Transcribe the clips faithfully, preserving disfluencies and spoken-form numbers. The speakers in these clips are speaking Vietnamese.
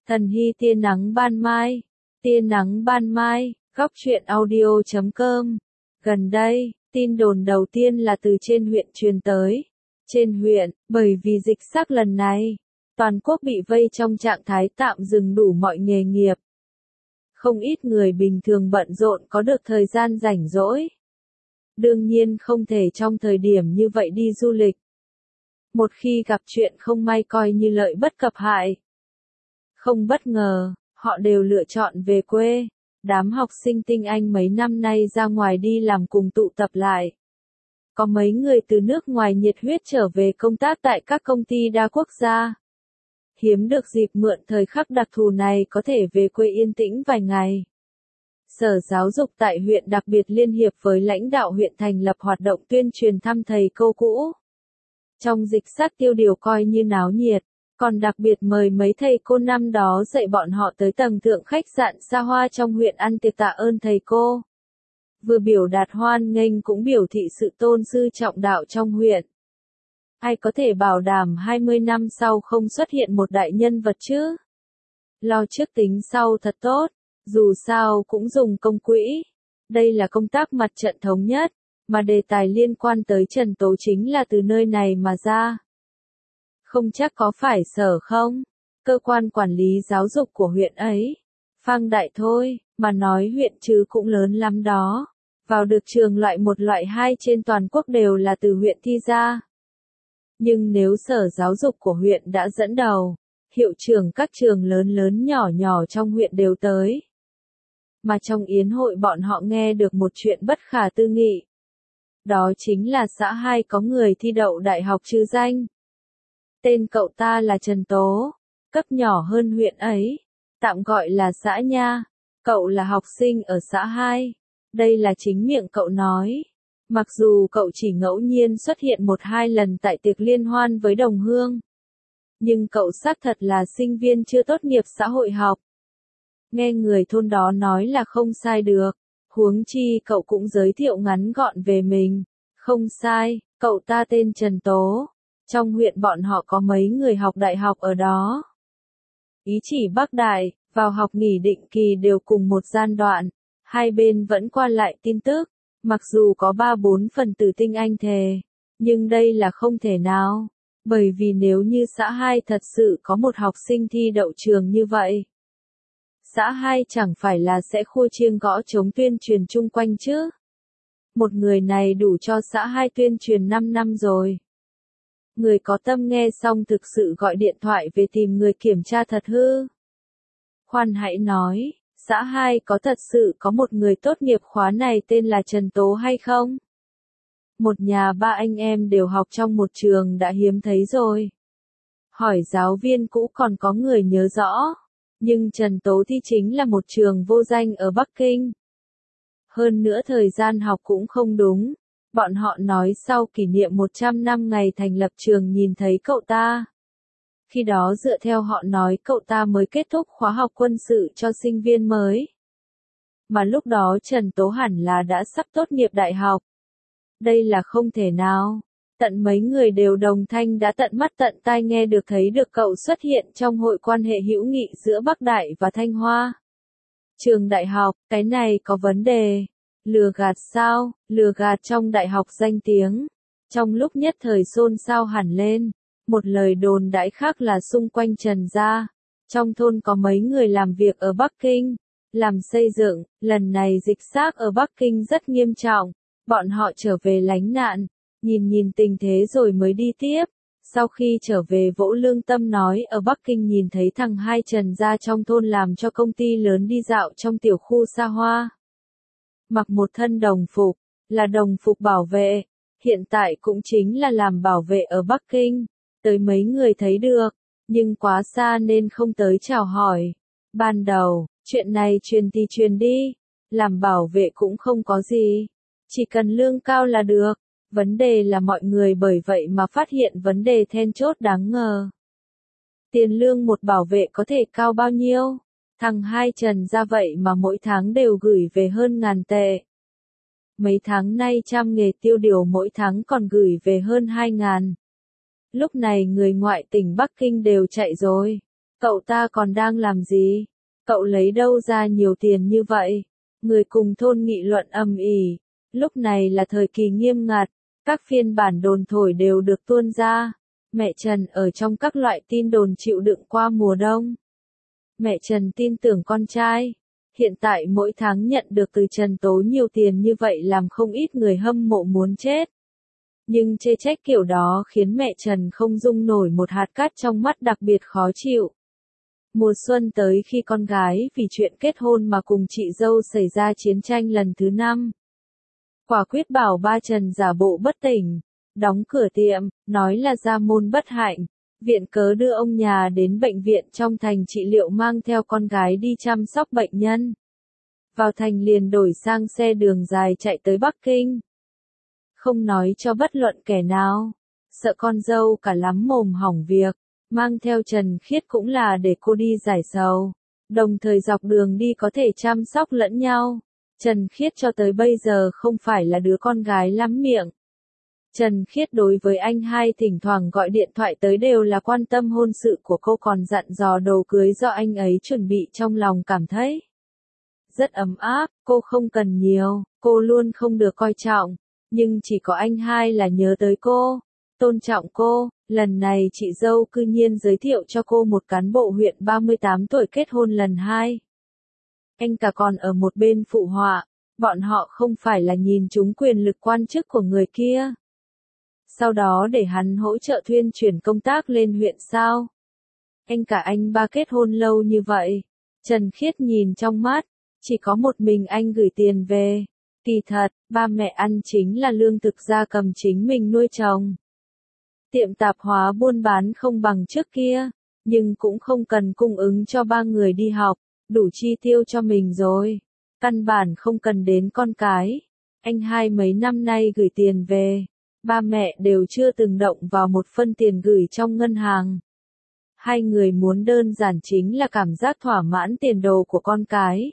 Thần Hy tia nắng ban mai, tia nắng ban mai, góc truyện audio chấm com. Gần đây, tin đồn đầu tiên là từ trên huyện truyền tới. Trên huyện, bởi vì dịch xác lần này, toàn quốc bị vây trong trạng thái tạm dừng đủ mọi nghề nghiệp. Không ít người bình thường bận rộn có được thời gian rảnh rỗi. Đương nhiên không thể trong thời điểm như vậy đi du lịch. Một khi gặp chuyện không may coi như lợi bất cập hại. Không bất ngờ, họ đều lựa chọn về quê. Đám học sinh tinh Anh mấy năm nay ra ngoài đi làm cùng tụ tập lại. Có mấy người từ nước ngoài nhiệt huyết trở về công tác tại các công ty đa quốc gia. Hiếm được dịp mượn thời khắc đặc thù này có thể về quê yên tĩnh vài ngày. Sở Giáo dục tại huyện đặc biệt liên hiệp với lãnh đạo huyện thành lập hoạt động tuyên truyền thăm thầy cô cũ. Trong dịch sát tiêu điều coi như náo nhiệt, còn đặc biệt mời mấy thầy cô năm đó dạy bọn họ tới tầng thượng khách sạn xa hoa trong huyện ăn tiệc tạ ơn thầy cô. Vừa biểu đạt hoan nghênh cũng biểu thị sự tôn sư trọng đạo trong huyện. Ai có thể bảo đảm hai mươi năm sau không xuất hiện một đại nhân vật chứ? Lo trước tính sau thật tốt, dù sao cũng dùng công quỹ. Đây là công tác mặt trận thống nhất, mà đề tài liên quan tới Trần Tố chính là từ nơi này mà ra. Không chắc có phải Sở không? Cơ quan quản lý giáo dục của huyện ấy. Phang đại thôi, mà nói huyện chứ cũng lớn lắm đó. Vào được trường loại một loại hai trên toàn quốc đều là từ huyện thi ra. Nhưng nếu Sở Giáo dục của huyện đã dẫn đầu, hiệu trưởng các trường lớn lớn nhỏ nhỏ trong huyện đều tới. Mà trong yến hội bọn họ nghe được một chuyện bất khả tư nghị. Đó chính là xã hai có người thi đậu đại học trừ danh. Tên cậu ta là Trần Tố, cấp nhỏ hơn huyện ấy, tạm gọi là xã nha. Cậu là học sinh ở xã hai. Đây là chính miệng cậu nói. Mặc dù cậu chỉ ngẫu nhiên xuất hiện một hai lần tại tiệc liên hoan với đồng hương. Nhưng cậu xác thật là sinh viên chưa tốt nghiệp xã hội học. Nghe người thôn đó nói là không sai được. Huống chi cậu cũng giới thiệu ngắn gọn về mình. Không sai, cậu ta tên Trần Tố. Trong huyện bọn họ có mấy người học đại học ở đó. Ý chỉ Bắc Đại, vào học nghỉ định kỳ đều cùng một gian đoạn. Hai bên vẫn qua lại tin tức. Mặc dù có ba bốn phần tử tinh Anh thề. Nhưng đây là không thể nào. Bởi vì nếu như xã hai thật sự có một học sinh thi đậu trường như vậy. Xã hai chẳng phải là sẽ khua chiêng gõ chống tuyên truyền chung quanh chứ. Một người này đủ cho xã hai tuyên truyền năm năm rồi. Người có tâm nghe xong thực sự gọi điện thoại về tìm người kiểm tra thật hư. Khoan hãy nói, xã hai có thật sự có một người tốt nghiệp khóa này tên là Trần Tố hay không? Một nhà ba anh em đều học trong một trường đã hiếm thấy rồi. Hỏi giáo viên cũ còn có người nhớ rõ. Nhưng Trần Tố thi chính là một trường vô danh ở Bắc Kinh. Hơn nữa thời gian học cũng không đúng. Bọn họ nói sau kỷ niệm một trăm năm ngày thành lập trường nhìn thấy cậu ta. Khi đó dựa theo họ nói cậu ta mới kết thúc khóa học quân sự cho sinh viên mới. Mà lúc đó Trần Tố hẳn là đã sắp tốt nghiệp đại học. Đây là không thể nào. Tận mấy người đều đồng thanh đã tận mắt tận tai nghe được thấy được cậu xuất hiện trong hội quan hệ hữu nghị giữa Bắc Đại và Thanh Hoa. Trường đại học, cái này có vấn đề. Lừa gạt sao, lừa gạt trong đại học danh tiếng. Trong lúc nhất thời xôn xao hẳn lên, một lời đồn đãi khác là xung quanh Trần gia. Trong thôn có mấy người làm việc ở Bắc Kinh, làm xây dựng, lần này dịch xác ở Bắc Kinh rất nghiêm trọng. Bọn họ trở về lánh nạn, nhìn nhìn tình thế rồi mới đi tiếp. Sau khi trở về vỗ lương tâm nói ở Bắc Kinh nhìn thấy thằng hai Trần gia trong thôn làm cho công ty lớn đi dạo trong tiểu khu xa hoa. Mặc một thân đồng phục, là đồng phục bảo vệ, hiện tại cũng chính là làm bảo vệ ở Bắc Kinh. Tới mấy người thấy được, nhưng quá xa nên không tới chào hỏi. Ban đầu, chuyện này truyền thì truyền đi, làm bảo vệ cũng không có gì. Chỉ cần lương cao là được. Vấn đề là mọi người bởi vậy mà phát hiện vấn đề then chốt đáng ngờ. Tiền lương một bảo vệ có thể cao bao nhiêu? Thằng hai Trần ra vậy mà mỗi tháng đều gửi về hơn ngàn tệ. Mấy tháng nay trăm nghề tiêu điều mỗi tháng còn gửi về hơn hai ngàn. Lúc này người ngoại tỉnh Bắc Kinh đều chạy rồi. Cậu ta còn đang làm gì? Cậu lấy đâu ra nhiều tiền như vậy? Người cùng thôn nghị luận ầm ĩ. Lúc này là thời kỳ nghiêm ngặt, các phiên bản đồn thổi đều được tuôn ra. Mẹ Trần ở trong các loại tin đồn chịu đựng qua mùa đông. Mẹ Trần tin tưởng con trai. Hiện tại mỗi tháng nhận được từ Trần Tố nhiều tiền như vậy làm không ít người hâm mộ muốn chết. Nhưng chê trách kiểu đó khiến mẹ Trần không dung nổi một hạt cát trong mắt, đặc biệt khó chịu. Mùa xuân tới khi con gái vì chuyện kết hôn mà cùng chị dâu xảy ra chiến tranh lần thứ năm. Quả quyết bảo ba Trần giả bộ bất tỉnh, đóng cửa tiệm, nói là gia môn bất hạnh, viện cớ đưa ông nhà đến bệnh viện trong thành trị liệu, mang theo con gái đi chăm sóc bệnh nhân. Vào thành liền đổi sang xe đường dài chạy tới Bắc Kinh. Không nói cho bất luận kẻ nào, sợ con dâu cả lắm mồm hỏng việc, mang theo Trần Khiết cũng là để cô đi giải sầu, đồng thời dọc đường đi có thể chăm sóc lẫn nhau. Trần Khiết cho tới bây giờ không phải là đứa con gái lắm miệng. Trần Khiết đối với anh hai thỉnh thoảng gọi điện thoại tới đều là quan tâm hôn sự của cô, còn dặn dò đồ cưới do anh ấy chuẩn bị, trong lòng cảm thấy rất ấm áp. Cô không cần nhiều, cô luôn không được coi trọng, nhưng chỉ có anh hai là nhớ tới cô, tôn trọng cô. Lần này chị dâu cư nhiên giới thiệu cho cô một cán bộ huyện ba mươi tám tuổi kết hôn lần hai. Anh cả còn ở một bên phụ họa, bọn họ không phải là nhìn trúng quyền lực quan chức của người kia, sau đó để hắn hỗ trợ thuyên chuyển công tác lên huyện sao? Anh cả anh ba kết hôn lâu như vậy, Trần Khiết nhìn trong mắt, chỉ có một mình anh gửi tiền về. Kỳ thật, ba mẹ ăn chính là lương thực gia cầm chính mình nuôi trồng. Tiệm tạp hóa buôn bán không bằng trước kia, nhưng cũng không cần cung ứng cho ba người đi học, đủ chi tiêu cho mình rồi. Căn bản không cần đến con cái. Anh hai mấy năm nay gửi tiền về, ba mẹ đều chưa từng động vào một phân tiền gửi trong ngân hàng. Hai người muốn đơn giản chính là cảm giác thỏa mãn tiền đồ của con cái.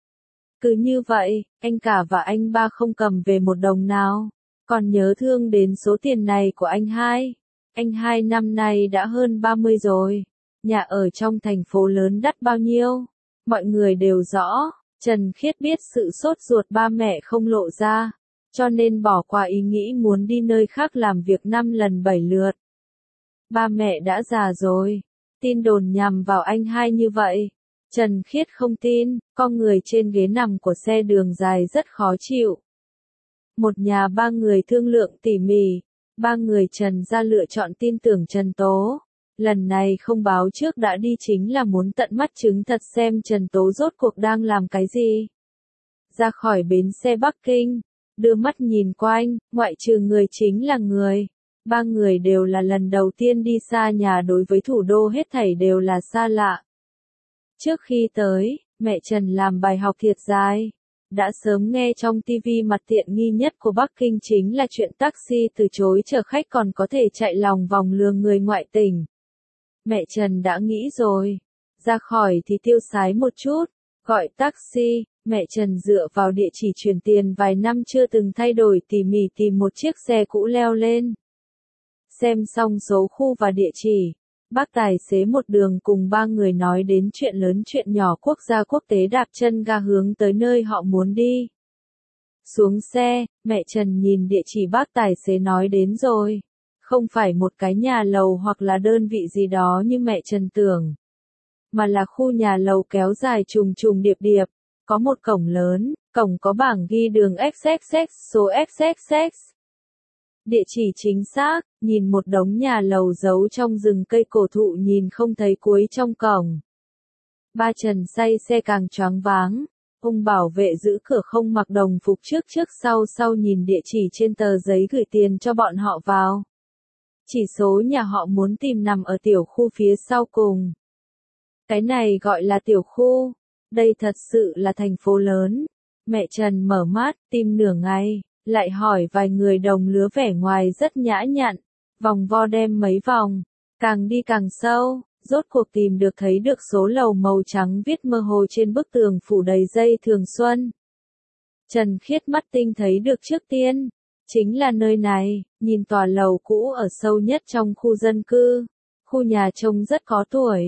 Cứ như vậy, anh cả và anh ba không cầm về một đồng nào, còn nhớ thương đến số tiền này của anh hai. Anh hai năm nay đã hơn ba mươi rồi, nhà ở trong thành phố lớn đắt bao nhiêu, mọi người đều rõ. Trần Khiết biết sự sốt ruột ba mẹ không lộ ra, cho nên bỏ qua ý nghĩ muốn đi nơi khác làm việc năm lần bảy lượt. Ba mẹ đã già rồi, tin đồn nhằm vào anh hai như vậy. Trần Khiết không tin, con người trên ghế nằm của xe đường dài rất khó chịu. Một nhà ba người thương lượng tỉ mỉ, ba người Trần gia lựa chọn tin tưởng Trần Tố. Lần này không báo trước đã đi chính là muốn tận mắt chứng thật xem Trần Tố rốt cuộc đang làm cái gì. Ra khỏi bến xe Bắc Kinh, đưa mắt nhìn quanh, ngoại trừ người chính là người. Ba người đều là lần đầu tiên đi xa nhà, đối với thủ đô hết thảy đều là xa lạ. Trước khi tới, mẹ Trần làm bài học thiệt dài. Đã sớm nghe trong ti vi mặt tiện nghi nhất của Bắc Kinh chính là chuyện taxi từ chối chở khách còn có thể chạy lòng vòng lừa người ngoại tỉnh. Mẹ Trần đã nghĩ rồi, ra khỏi thì tiêu sái một chút, gọi taxi. Mẹ Trần dựa vào địa chỉ chuyển tiền vài năm chưa từng thay đổi tỉ mỉ tìm một chiếc xe cũ leo lên. Xem xong số khu và địa chỉ, bác tài xế một đường cùng ba người nói đến chuyện lớn chuyện nhỏ quốc gia quốc tế, đạp chân ga hướng tới nơi họ muốn đi. Xuống xe, mẹ Trần nhìn địa chỉ bác tài xế nói đến rồi. Không phải một cái nhà lầu hoặc là đơn vị gì đó như mẹ Trần tưởng, mà là khu nhà lầu kéo dài trùng trùng điệp điệp, có một cổng lớn, cổng có bảng ghi đường ích ích ích, số ích ích ích. Địa chỉ chính xác, nhìn một đống nhà lầu giấu trong rừng cây cổ thụ nhìn không thấy cuối trong cổng. Ba Trần say xe càng choáng váng, ông bảo vệ giữ cửa không mặc đồng phục trước trước sau sau nhìn địa chỉ trên tờ giấy gửi tiền cho bọn họ vào. Chỉ số nhà họ muốn tìm nằm ở tiểu khu phía sau cùng. Cái này gọi là tiểu khu, đây thật sự là thành phố lớn. Mẹ Trần mở mắt, tìm nửa ngày, lại hỏi vài người đồng lứa vẻ ngoài rất nhã nhặn, vòng vo đem mấy vòng, càng đi càng sâu, rốt cuộc tìm được thấy được số lầu màu trắng viết mơ hồ trên bức tường phủ đầy dây thường xuân. Trần Khiết mắt tinh thấy được trước tiên, chính là nơi này, nhìn tòa lầu cũ ở sâu nhất trong khu dân cư, khu nhà trông rất có tuổi,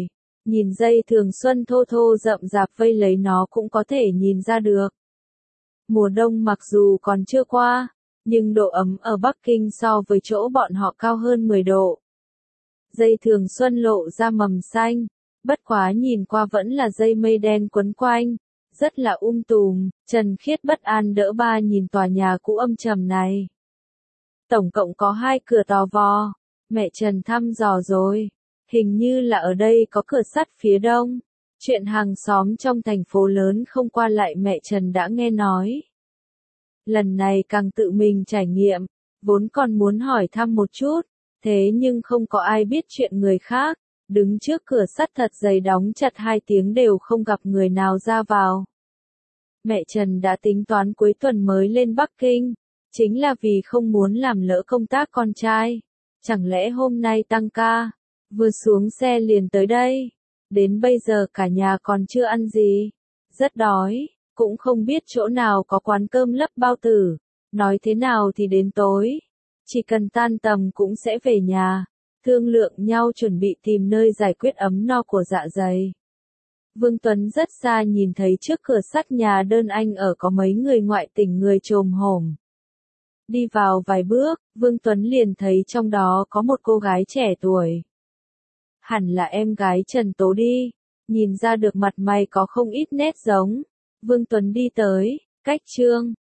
Nhìn dây thường xuân thô thô rậm rạp vây lấy nó cũng có thể nhìn ra được. Mùa đông mặc dù còn chưa qua, nhưng độ ấm ở Bắc Kinh so với chỗ bọn họ cao hơn mười độ. Dây thường xuân lộ ra mầm xanh, bất quá nhìn qua vẫn là dây mây đen quấn quanh, rất là um tùm. Trần Khiết bất an đỡ ba nhìn tòa nhà cũ âm trầm này. Tổng cộng có hai cửa to vò, mẹ Trần thăm dò rồi, hình như là ở đây có cửa sắt phía đông. Chuyện hàng xóm trong thành phố lớn không qua lại mẹ Trần đã nghe nói. Lần này càng tự mình trải nghiệm, vốn còn muốn hỏi thăm một chút, thế nhưng không có ai biết chuyện người khác, đứng trước cửa sắt thật dày đóng chặt hai tiếng đều không gặp người nào ra vào. Mẹ Trần đã tính toán cuối tuần mới lên Bắc Kinh, chính là vì không muốn làm lỡ công tác con trai. Chẳng lẽ hôm nay tăng ca, vừa xuống xe liền tới đây, đến bây giờ cả nhà còn chưa ăn gì, rất đói, cũng không biết chỗ nào có quán cơm lấp bao tử, nói thế nào thì đến tối, chỉ cần tan tầm cũng sẽ về nhà, thương lượng nhau chuẩn bị tìm nơi giải quyết ấm no của dạ dày. Vương Tuấn rất xa nhìn thấy trước cửa sắt nhà đơn anh ở có mấy người ngoại tỉnh người chồm hổm. Đi vào vài bước, Vương Tuấn liền thấy trong đó có một cô gái trẻ tuổi. Hẳn là em gái Trần Tố đi, nhìn ra được mặt mày có không ít nét giống. Vương Tuấn đi tới, cách Trương